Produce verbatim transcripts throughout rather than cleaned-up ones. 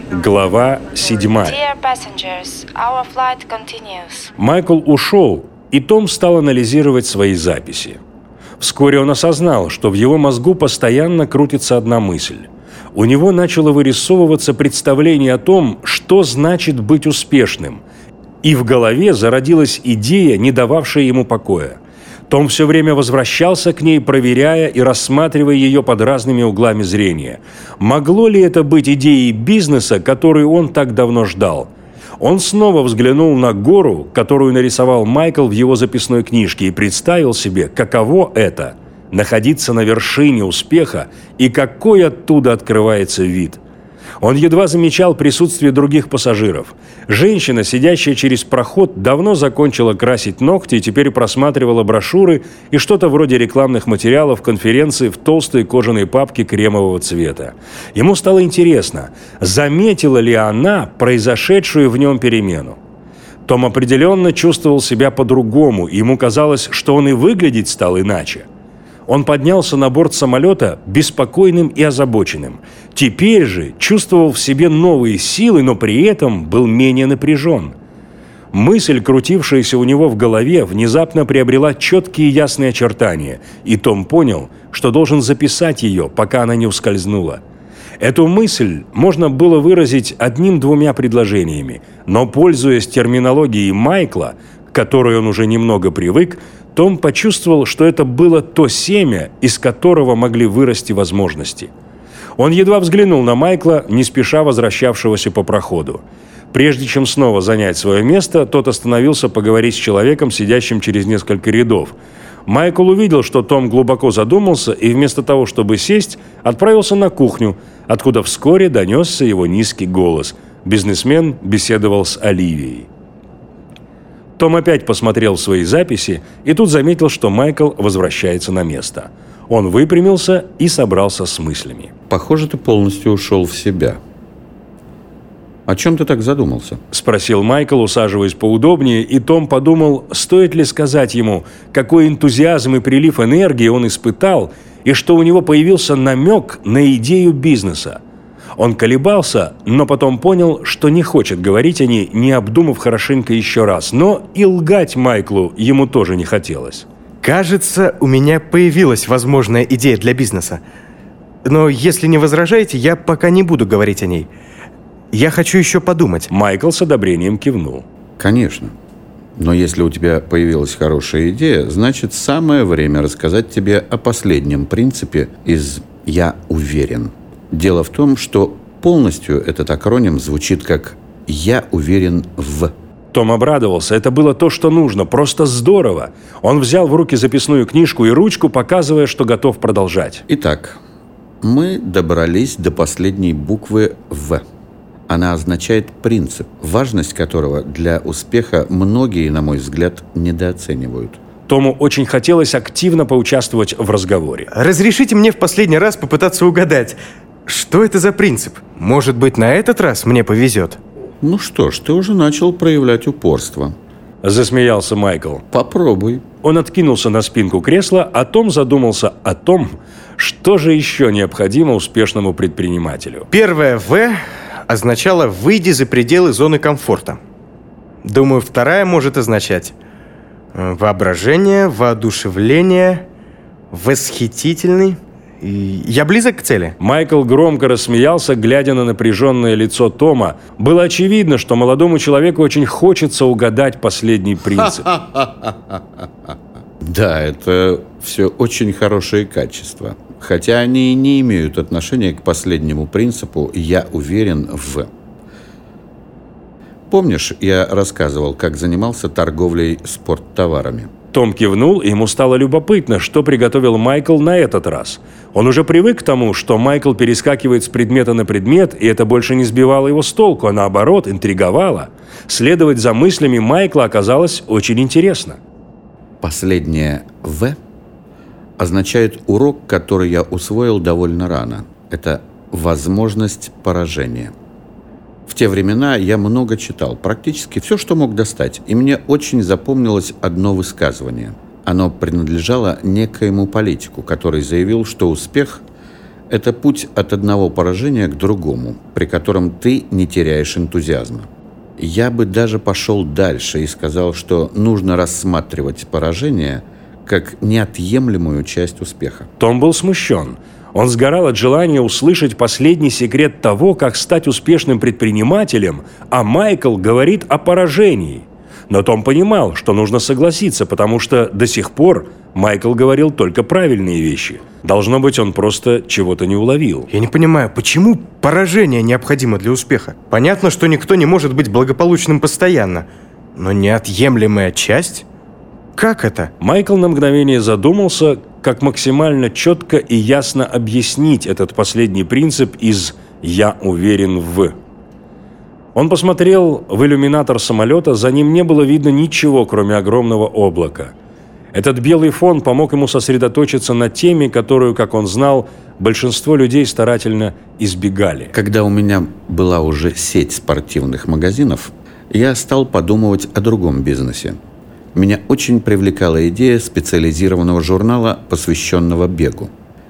Глава седьмая. Dear passengers, our flight continues. Майкл ушел, и Том стал анализировать свои записи. Вскоре он осознал, что в его мозгу постоянно крутится одна мысль. У него начало вырисовываться представление о том, что значит быть успешным. И в голове зародилась идея, не дававшая ему покоя. Том все время возвращался к ней, проверяя и рассматривая ее под разными углами зрения. Могло ли это быть идеей бизнеса, которую он так давно ждал? Он снова взглянул на гору, которую нарисовал Майкл в его записной книжке, и представил себе, каково это – находиться на вершине успеха и какой оттуда открывается вид. Он едва замечал присутствие других пассажиров. Женщина, сидящая через проход, давно закончила красить ногти и теперь просматривала брошюры и что-то вроде рекламных материалов конференции в толстой кожаной папке кремового цвета. Ему стало интересно, заметила ли она произошедшую в нем перемену. Том определенно чувствовал себя по-другому, и ему казалось, что он и выглядеть стал иначе. Он поднялся на борт самолета беспокойным и озабоченным. Теперь же чувствовал в себе новые силы, но при этом был менее напряжен. Мысль, крутившаяся у него в голове, внезапно приобрела четкие и ясные очертания, и Том понял, что должен записать ее, пока она не ускользнула. Эту мысль можно было выразить одним-двумя предложениями, но, пользуясь терминологией Майкла, к которой он уже немного привык, Том почувствовал, что это было то семя, из которого могли вырасти возможности. Он едва взглянул на Майкла, не спеша возвращавшегося по проходу. Прежде чем снова занять свое место, тот остановился поговорить с человеком, сидящим через несколько рядов. Майкл увидел, что Том глубоко задумался, и вместо того, чтобы сесть, отправился на кухню, откуда вскоре донесся его низкий голос. Бизнесмен беседовал с Оливией. Том опять посмотрел в свои записи и тут заметил, что Майкл возвращается на место. Он выпрямился и собрался с мыслями. «Похоже, ты полностью ушел в себя. О чем ты так задумался?» – спросил Майкл, усаживаясь поудобнее, и Том подумал, стоит ли сказать ему, какой энтузиазм и прилив энергии он испытал, и что у него появился намек на идею бизнеса. Он колебался, но потом понял, что не хочет говорить о ней, не обдумав хорошенько еще раз. Но и лгать Майклу ему тоже не хотелось. Кажется, у меня появилась возможная идея для бизнеса. Но если не возражаете, я пока не буду говорить о ней. Я хочу еще подумать. Майкл с одобрением кивнул. Конечно. Но если у тебя появилась хорошая идея, значит, самое время рассказать тебе о последнем принципе из «Я уверен». Дело в том, что полностью этот акроним звучит как «Я уверен в». Том обрадовался. Это было то, что нужно. Просто здорово. Он взял в руки записную книжку и ручку, показывая, что готов продолжать. Итак, мы добрались до последней буквы «В». Она означает принцип, важность которого для успеха многие, на мой взгляд, недооценивают. Тому очень хотелось активно поучаствовать в разговоре. Разрешите мне в последний раз попытаться угадать, что это за принцип? Может быть, на этот раз мне повезет? Ну что ж, ты уже начал проявлять упорство. Засмеялся Майкл. Попробуй. Он откинулся на спинку кресла, а Том задумался о том, что же еще необходимо успешному предпринимателю. Первое «В» означало «выйди за пределы зоны комфорта». Думаю, вторая может означать воображение, воодушевление, восхитительный. Я близок к цели. Майкл громко рассмеялся, глядя на напряженное лицо Тома. Было очевидно, что молодому человеку очень хочется угадать последний принцип. Да, это все очень хорошие качества. Хотя они и не имеют отношения к последнему принципу «я уверен в». Помнишь, я рассказывал, как занимался торговлей спорттоварами? Том кивнул, и ему стало любопытно, что приготовил Майкл на этот раз. Он уже привык к тому, что Майкл перескакивает с предмета на предмет, и это больше не сбивало его с толку, а наоборот, интриговало. Следовать за мыслями Майкла оказалось очень интересно. Последнее «В» означает урок, который я усвоил довольно рано. Это возможность поражения. В те времена я много читал, практически все, что мог достать, и мне очень запомнилось одно высказывание. Оно принадлежало некоему политику, который заявил, что успех Это путь от одного поражения к другому, при котором ты не теряешь энтузиазма. Я бы даже пошел дальше и сказал, что нужно рассматривать поражение как неотъемлемую часть успеха. Том был смущен. Он сгорал от желания услышать последний секрет того, как стать успешным предпринимателем, а Майкл говорит о поражении. Но Том понимал, что нужно согласиться, потому что до сих пор Майкл говорил только правильные вещи. Должно быть, он просто чего-то не уловил. Я не понимаю, почему поражение необходимо для успеха? Понятно, что никто не может быть благополучным постоянно, но неотъемлемая часть? Как это? Майкл на мгновение задумался, как максимально четко и ясно объяснить этот последний принцип из «я уверен в». Он посмотрел в иллюминатор самолета, за ним не было видно ничего, кроме огромного облака. Этот белый фон помог ему сосредоточиться на теме, которую, как он знал, большинство людей старательно избегали. Когда у меня была уже сеть спортивных магазинов, я стал подумывать о другом бизнесе. Меня очень привлекала идея специализированного журнала, посвященного бегу.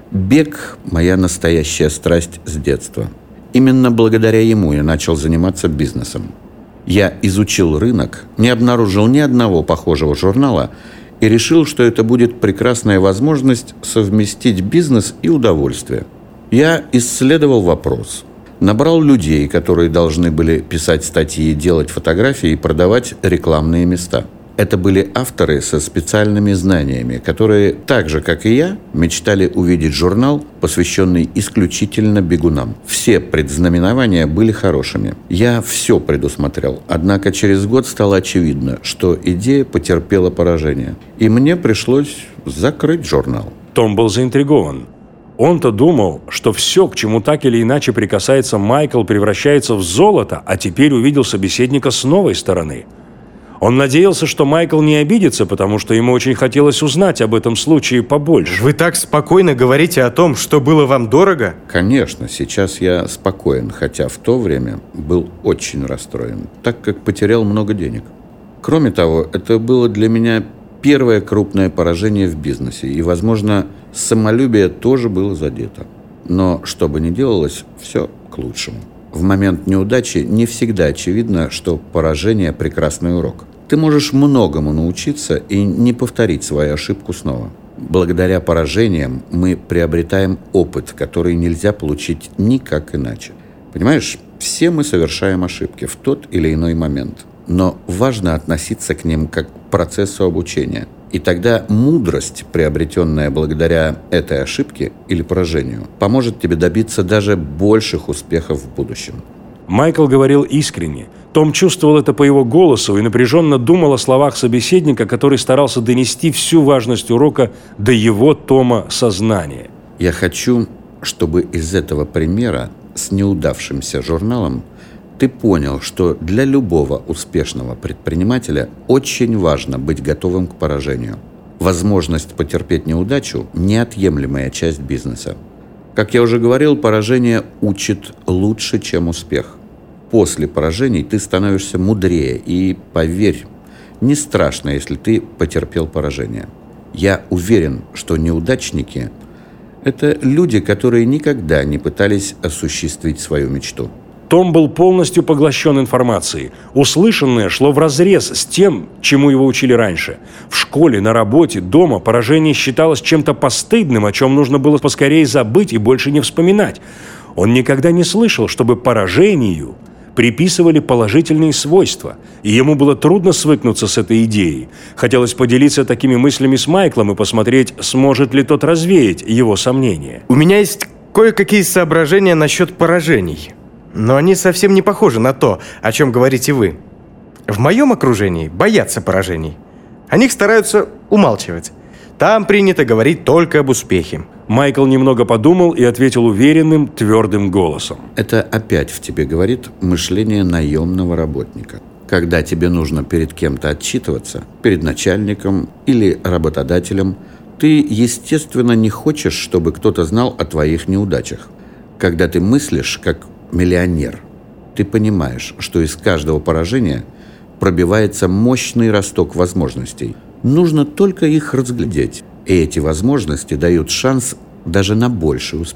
Бег – моя настоящая страсть с детства. Именно благодаря ему я начал заниматься бизнесом. Я изучил рынок, не обнаружил ни одного похожего журнала и решил, что это будет прекрасная возможность совместить бизнес и удовольствие. Я исследовал вопрос. Набрал людей, которые должны были писать статьи, делать фотографии и продавать рекламные места. Это были авторы со специальными знаниями, которые, так же, как и я, мечтали увидеть журнал, посвященный исключительно бегунам. Все предзнаменования были хорошими. Я все предусмотрел. Однако через год стало очевидно, что идея потерпела поражение. И мне пришлось закрыть журнал. Том был заинтригован. Он-то думал, что все, к чему так или иначе прикасается Майкл, превращается в золото, а теперь увидел собеседника с новой стороны. Он надеялся, что Майкл не обидится, потому что ему очень хотелось узнать об этом случае побольше. Вы так спокойно говорите о том, что было вам дорого? Конечно, сейчас я спокоен, хотя в то время был очень расстроен, так как потерял много денег. Кроме того, это было для меня первое крупное поражение в бизнесе, и, возможно, самолюбие тоже было задето. Но, что бы ни делалось, все к лучшему. В момент неудачи не всегда очевидно, что поражение – прекрасный урок. Ты можешь многому научиться и не повторить свою ошибку снова. Благодаря поражениям мы приобретаем опыт, который нельзя получить никак иначе. Понимаешь, все мы совершаем ошибки в тот или иной момент. Но важно относиться к ним как к процессу обучения. И тогда мудрость, приобретенная благодаря этой ошибке или поражению, поможет тебе добиться даже больших успехов в будущем. Майкл говорил искренне. Том чувствовал это по его голосу и напряженно думал о словах собеседника, который старался донести всю важность урока до его, Тома, сознания. Я хочу, чтобы из этого примера с неудавшимся журналом ты понял, что для любого успешного предпринимателя очень важно быть готовым к поражению. Возможность потерпеть неудачу – неотъемлемая часть бизнеса. Как я уже говорил, поражение учит лучше, чем успех. После поражений ты становишься мудрее, и, поверь, не страшно, если ты потерпел поражение. Я уверен, что неудачники – это люди, которые никогда не пытались осуществить свою мечту. Том был полностью поглощен информацией. Услышанное шло вразрез с тем, чему его учили раньше. В школе, на работе, дома поражение считалось чем-то постыдным, о чем нужно было поскорее забыть и больше не вспоминать. Он никогда не слышал, чтобы поражению приписывали положительные свойства, и ему было трудно свыкнуться с этой идеей. Хотелось поделиться такими мыслями с Майклом и посмотреть, сможет ли тот развеять его сомнения. У меня есть кое-какие соображения насчет поражений. Но они совсем не похожи на то, о чем говорите вы. В моем окружении боятся поражений. О них стараются умалчивать. Там принято говорить только об успехе. Майкл немного подумал и ответил уверенным, твердым голосом. Это опять в тебе говорит мышление наемного работника. Когда тебе нужно перед кем-то отчитываться, перед начальником или работодателем, ты, естественно, не хочешь, чтобы кто-то знал о твоих неудачах. Когда ты мыслишь как миллионер, ты понимаешь, что из каждого поражения пробивается мощный росток возможностей. Нужно только их разглядеть, и эти возможности дают шанс даже на больший успех.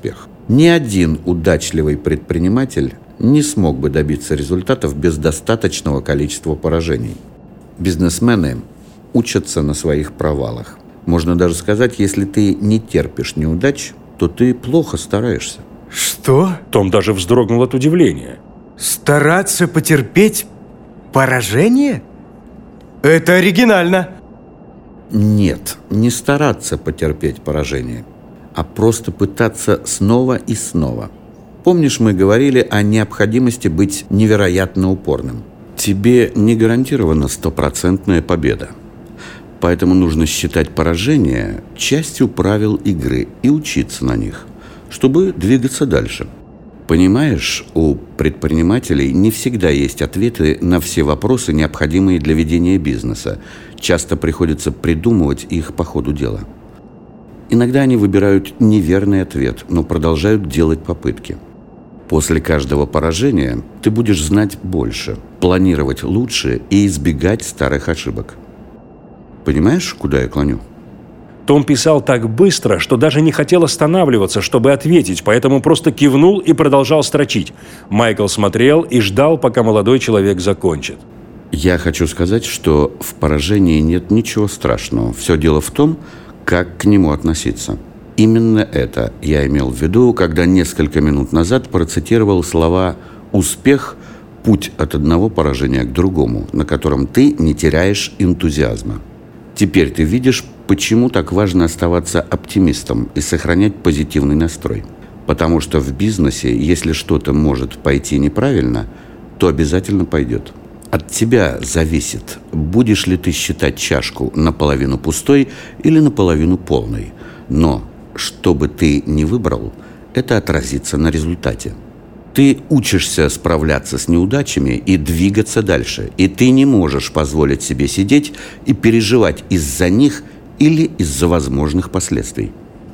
Ни один удачливый предприниматель не смог бы добиться результатов без достаточного количества поражений. Бизнесмены учатся на своих провалах. Можно даже сказать, если ты не терпишь неудач, то ты плохо стараешься. Что? Том даже вздрогнул от удивления. Стараться потерпеть поражение? Это оригинально. Нет, не стараться потерпеть поражение, а просто пытаться снова и снова. Помнишь, мы говорили о необходимости быть невероятно упорным? Тебе не гарантирована стопроцентная победа. Поэтому нужно считать поражение частью правил игры и учиться на них, чтобы двигаться дальше. Понимаешь, у предпринимателей не всегда есть ответы на все вопросы, необходимые для ведения бизнеса. Часто приходится придумывать их по ходу дела. Иногда они выбирают неверный ответ, но продолжают делать попытки. После каждого поражения ты будешь знать больше, планировать лучше и избегать старых ошибок. Понимаешь, куда я клоню? Том писал так быстро, что даже не хотел останавливаться, чтобы ответить, поэтому просто кивнул и продолжал строчить. Майкл смотрел и ждал, пока молодой человек закончит. Я хочу сказать, что в поражении нет ничего страшного. Все дело в том, как к нему относиться. Именно это я имел в виду, когда несколько минут назад процитировал слова «Успех – путь от одного поражения к другому, на котором ты не теряешь энтузиазма». Теперь ты видишь, почему так важно оставаться оптимистом и сохранять позитивный настрой. Потому что в бизнесе, если что-то может пойти неправильно, то обязательно пойдет. От тебя зависит, будешь ли ты считать чашку наполовину пустой или наполовину полной. Но, что бы ты ни выбрал, это отразится на результате. Ты учишься справляться с неудачами и двигаться дальше, и ты не можешь позволить себе сидеть и переживать из-за них или из-за возможных последствий.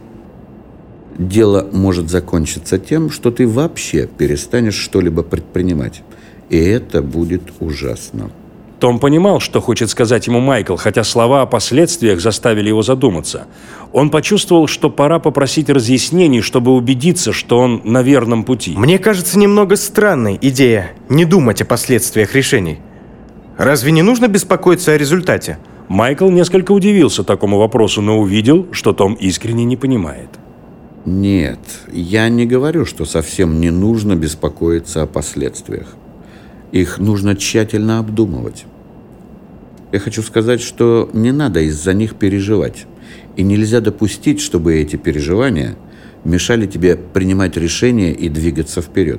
Дело может закончиться тем, что ты вообще перестанешь что-либо предпринимать, и это будет ужасно. Том понимал, что хочет сказать ему Майкл, хотя слова о последствиях заставили его задуматься. Он почувствовал, что пора попросить разъяснений, чтобы убедиться, что он на верном пути. Мне кажется немного странной идея не думать о последствиях решений. Разве не нужно беспокоиться о результате? Майкл несколько удивился такому вопросу, но увидел, что Том искренне не понимает. Нет, я не говорю, что совсем не нужно беспокоиться о последствиях. Их нужно тщательно обдумывать. Я хочу сказать, что не надо из-за них переживать. И нельзя допустить, чтобы эти переживания мешали тебе принимать решения и двигаться вперед.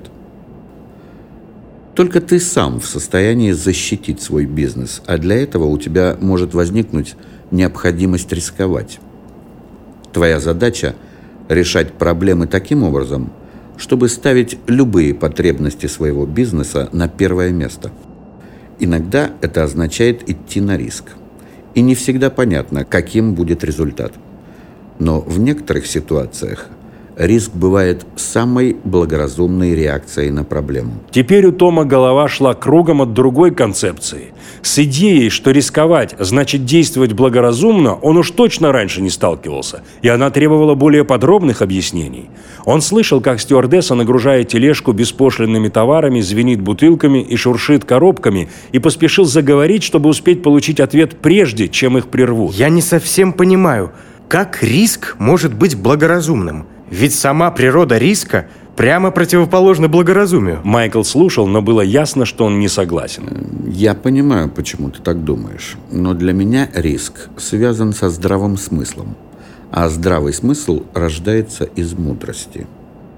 Только ты сам в состоянии защитить свой бизнес, а для этого у тебя может возникнуть необходимость рисковать. Твоя задача – решать проблемы таким образом, чтобы ставить любые потребности своего бизнеса на первое место. Иногда это означает идти на риск. И не всегда понятно, каким будет результат. Но в некоторых ситуациях риск бывает самой благоразумной реакцией на проблему. Теперь у Тома голова шла кругом от другой концепции. С идеей, что рисковать значит действовать благоразумно, он уж точно раньше не сталкивался, и она требовала более подробных объяснений. Он слышал, как стюардесса, нагружая тележку беспошлинными товарами, звенит бутылками и шуршит коробками, и поспешил заговорить, чтобы успеть получить ответ прежде, чем их прервут. Я не совсем понимаю, как риск может быть благоразумным? Ведь сама природа риска прямо противоположна благоразумию. Майкл слушал, но было ясно, что он не согласен. Я понимаю, почему ты так думаешь, но для меня риск связан со здравым смыслом, а здравый смысл рождается из мудрости.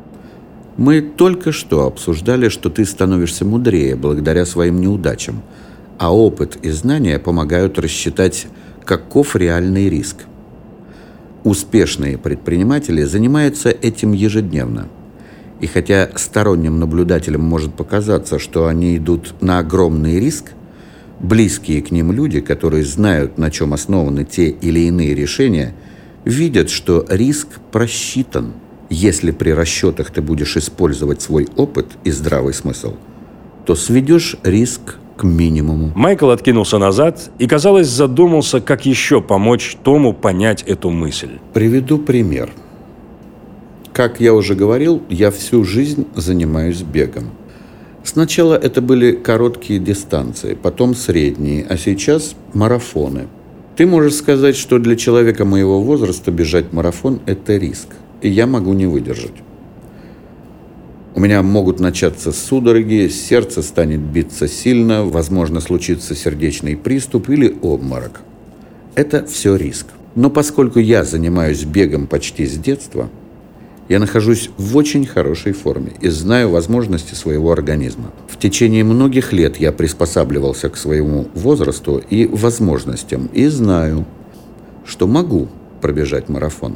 Мы только что обсуждали, что ты становишься мудрее благодаря своим неудачам, а опыт и знания помогают рассчитать, каков реальный риск. Успешные предприниматели занимаются этим ежедневно. И хотя сторонним наблюдателям может показаться, что они идут на огромный риск, близкие к ним люди, которые знают, на чем основаны те или иные решения, видят, что риск просчитан. Если при расчетах ты будешь использовать свой опыт и здравый смысл, то сведешь риск к минимуму. Майкл откинулся назад и, казалось, задумался, как еще помочь Тому понять эту мысль. Приведу пример. Как я уже говорил, я всю жизнь занимаюсь бегом. Сначала это были короткие дистанции, потом средние, а сейчас марафоны. Ты можешь сказать, что для человека моего возраста бежать марафон – это риск, и я могу не выдержать. У меня могут начаться судороги, сердце станет биться сильно, возможно, случится сердечный приступ или обморок. Это все риск. Но поскольку я занимаюсь бегом почти с детства, я нахожусь в очень хорошей форме и знаю возможности своего организма. В течение многих лет я приспосабливался к своему возрасту и возможностям, и знаю, что могу пробежать марафон.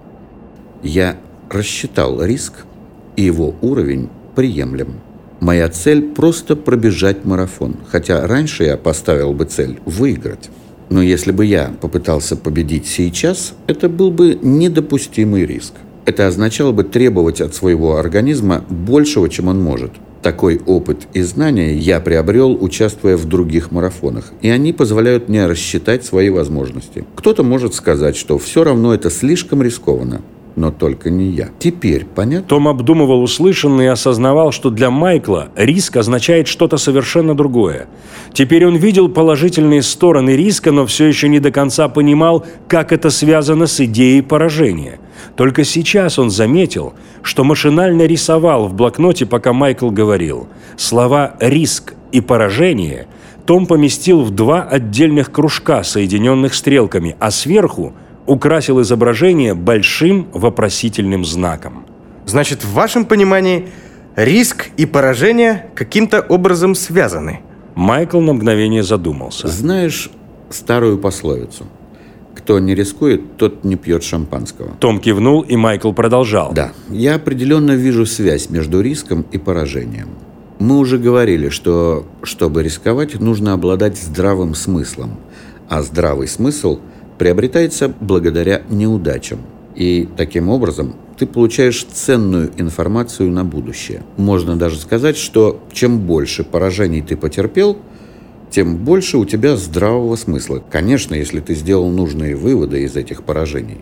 Я рассчитал риск, и его уровень приемлем. Моя цель – просто пробежать марафон, хотя раньше я поставил бы цель – выиграть. Но если бы я попытался победить сейчас, это был бы недопустимый риск. Это означало бы требовать от своего организма большего, чем он может. Такой опыт и знания я приобрел, участвуя в других марафонах, и они позволяют мне рассчитать свои возможности. Кто-то может сказать, что все равно это слишком рискованно, но только не я. Теперь понятно? Том обдумывал услышанное и осознавал, что для Майкла риск означает что-то совершенно другое. Теперь он видел положительные стороны риска, но все еще не до конца понимал, как это связано с идеей поражения. Только сейчас он заметил, что машинально рисовал в блокноте, пока Майкл говорил. Слова «риск» и «поражение» Том поместил в два отдельных кружка, соединенных стрелками, а сверху украсил изображение большим вопросительным знаком. Значит, в вашем понимании риск и поражение каким-то образом связаны? Майкл на мгновение задумался. Знаешь старую пословицу? Кто не рискует, тот не пьет шампанского. Том кивнул, и Майкл продолжал. Да, я определенно вижу связь между риском и поражением. Мы уже говорили, что, чтобы рисковать, нужно обладать здравым смыслом. А здравый смысл приобретается благодаря неудачам. И таким образом ты получаешь ценную информацию на будущее. Можно даже сказать, что чем больше поражений ты потерпел, тем больше у тебя здравого смысла. Конечно, если ты сделал нужные выводы из этих поражений.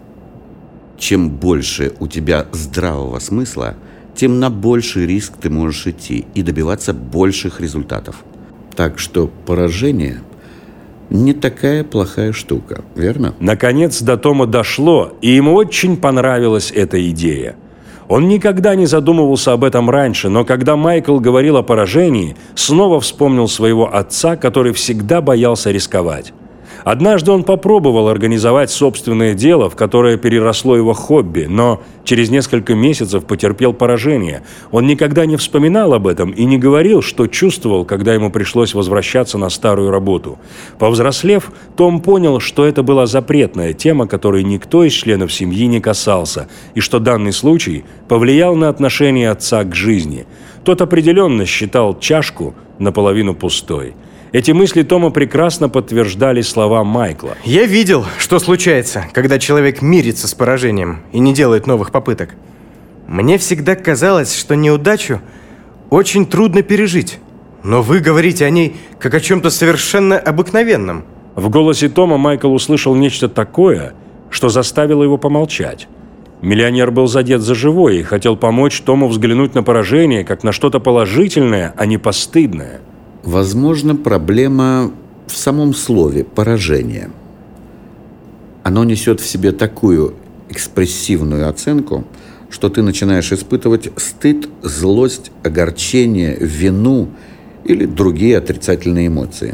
Чем больше у тебя здравого смысла, тем на больший риск ты можешь идти и добиваться больших результатов. Так что поражение не такая плохая штука, верно? Наконец до Тома дошло, и ему очень понравилась эта идея. Он никогда не задумывался об этом раньше, но когда Майкл говорил о поражении, снова вспомнил своего отца, который всегда боялся рисковать. Однажды он попробовал организовать собственное дело, в которое переросло его хобби, но через несколько месяцев потерпел поражение. Он никогда не вспоминал об этом и не говорил, что чувствовал, когда ему пришлось возвращаться на старую работу. Повзрослев, Том понял, что это была запретная тема, которой никто из членов семьи не касался, и что данный случай повлиял на отношение отца к жизни. Тот определенно считал чашку наполовину пустой. Эти мысли Тома прекрасно подтверждали слова Майкла. Я видел, что случается, когда человек мирится с поражением и не делает новых попыток. Мне всегда казалось, что неудачу очень трудно пережить. Но вы говорите о ней как о чем-то совершенно обыкновенном. В голосе Тома Майкл услышал нечто такое, что заставило его помолчать. Миллионер был задет за живое и хотел помочь Тому взглянуть на поражение как на что-то положительное, а не постыдное. Возможно, проблема в самом слове «поражение». Оно несет в себе такую экспрессивную оценку, что ты начинаешь испытывать стыд, злость, огорчение, вину или другие отрицательные эмоции.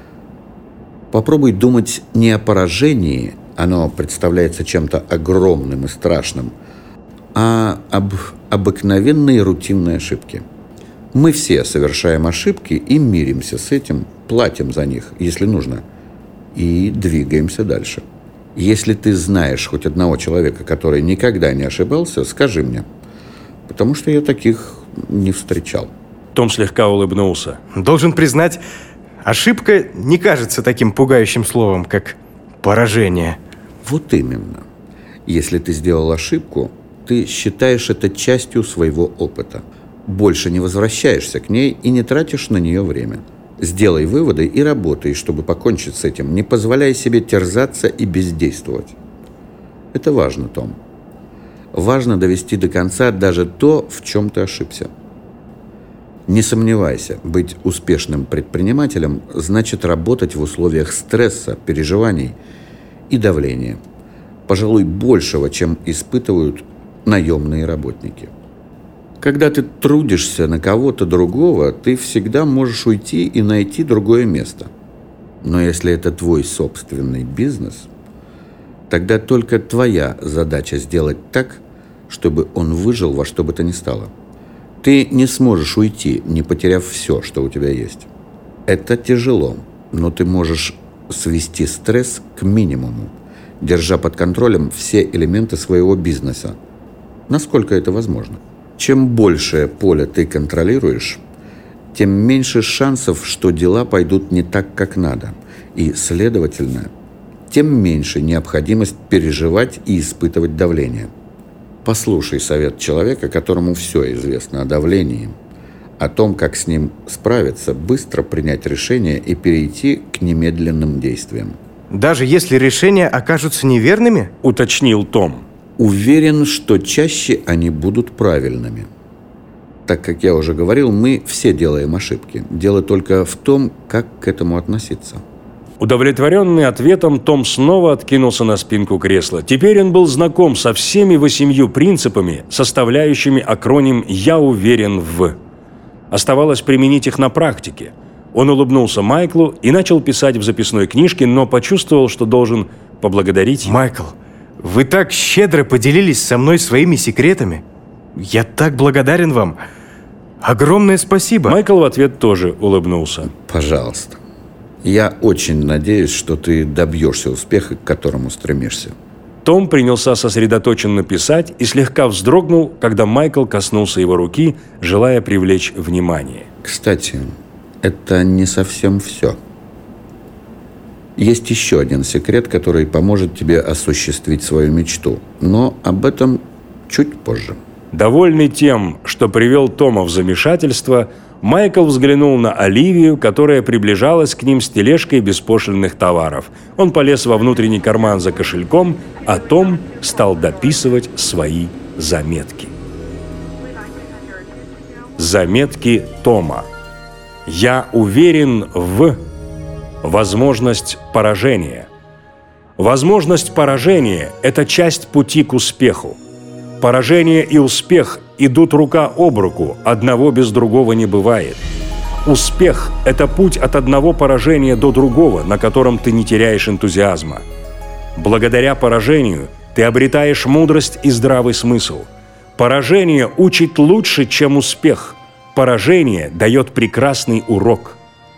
Попробуй думать не о поражении, оно представляется чем-то огромным и страшным, а об обыкновенной рутинной ошибке. Мы все совершаем ошибки и миримся с этим, платим за них, если нужно, и двигаемся дальше. Если ты знаешь хоть одного человека, который никогда не ошибался, скажи мне, потому что я таких не встречал. Том слегка улыбнулся. Должен признать, ошибка не кажется таким пугающим словом, как поражение. Вот именно. Если ты сделал ошибку, ты считаешь это частью своего опыта. Больше не возвращаешься к ней и не тратишь на нее время. Сделай выводы и работай, чтобы покончить с этим, не позволяя себе терзаться и бездействовать. Это важно, Том. важно довести до конца даже то, в чем ты ошибся. Не сомневайся, быть успешным предпринимателем значит работать в условиях стресса, переживаний и давления. Пожалуй, большего, чем испытывают наемные работники. Когда ты трудишься на кого-то другого, ты всегда можешь уйти и найти другое место. Но если это твой собственный бизнес, тогда только твоя задача сделать так, чтобы он выжил во что бы то ни стало. Ты не сможешь уйти, не потеряв все, что у тебя есть. Это тяжело, но ты можешь свести стресс к минимуму, держа под контролем все элементы своего бизнеса, насколько это возможно. Чем большее поле ты контролируешь, тем меньше шансов, что дела пойдут не так, как надо, и, следовательно, тем меньше необходимость переживать и испытывать давление. Послушай совет человека, которому все известно о давлении, о том, как с ним справиться, быстро принять решение и перейти к немедленным действиям. Даже если решения окажутся неверными? Уточнил Том. Уверен, что чаще они будут правильными. Так как я уже говорил, мы все делаем ошибки. Дело только в том, как к этому относиться. Удовлетворенный ответом, Том снова откинулся на спинку кресла. Теперь он был знаком со всеми восемью принципами, составляющими акроним «Я уверен в». Оставалось применить их на практике. Он улыбнулся Майклу и начал писать в записной книжке, но почувствовал, что должен поблагодарить его. Майкл, вы так щедро поделились со мной своими секретами. Я так благодарен вам. Огромное спасибо. Майкл в ответ тоже улыбнулся. Пожалуйста. Я очень надеюсь, что ты добьешься успеха, к которому стремишься. Том принялся сосредоточенно писать и слегка вздрогнул, когда Майкл коснулся его руки, желая привлечь внимание. Кстати, это не совсем все. Есть еще один секрет, который поможет тебе осуществить свою мечту, но об этом чуть позже. Довольный тем, что привел Тома в замешательство, Майкл взглянул на Оливию, которая приближалась к ним с тележкой беспошлинных товаров. Он полез во внутренний карман за кошельком, а Том стал дописывать свои заметки. Заметки Тома. «Я уверен в...» Возможность поражения. Возможность поражения – это часть пути к успеху. Поражение и успех идут рука об руку, одного без другого не бывает. Успех – это путь от одного поражения до другого, на котором ты не теряешь энтузиазма. Благодаря поражению ты обретаешь мудрость и здравый смысл. Поражение учит лучше, чем успех. Поражение дает прекрасный урок.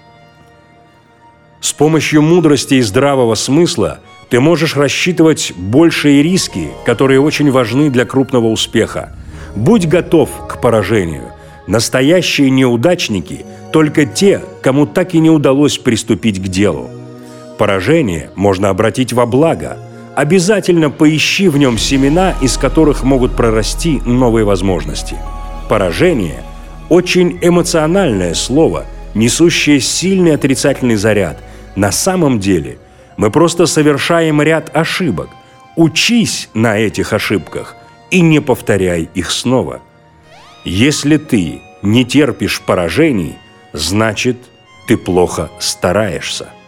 С помощью мудрости и здравого смысла ты можешь рассчитывать большие риски, которые очень важны для крупного успеха. Будь готов к поражению. Настоящие неудачники – только те, кому так и не удалось приступить к делу. Поражение можно обратить во благо. Обязательно поищи в нем семена, из которых могут прорасти новые возможности. Поражение – очень эмоциональное слово, несущее сильный отрицательный заряд. На самом деле мы просто совершаем ряд ошибок. Учись на этих ошибках и не повторяй их снова. Если ты не терпишь поражений, значит, ты плохо стараешься.